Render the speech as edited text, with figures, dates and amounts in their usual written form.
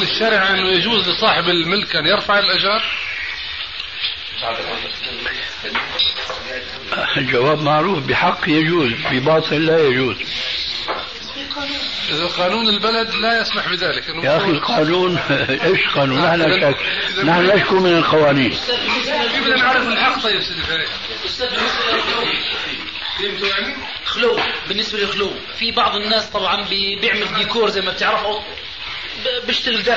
الشارع أنه يجوز لصاحب الملك أن يرفع الأجار؟ الجواب معروف، بحق يجوز، بباطل لا يجوز. إذا قانون البلد لا يسمح بذلك. يا أخي القانون إيش قانون؟ نحن نشكو من القوانين. كيف بدنا نعرف الحق؟ طيب سيدي فريق خلو. بالنسبة للخلو في بعض الناس طبعا بيعمل ديكور زي ما بتعرفوا، بيشتغل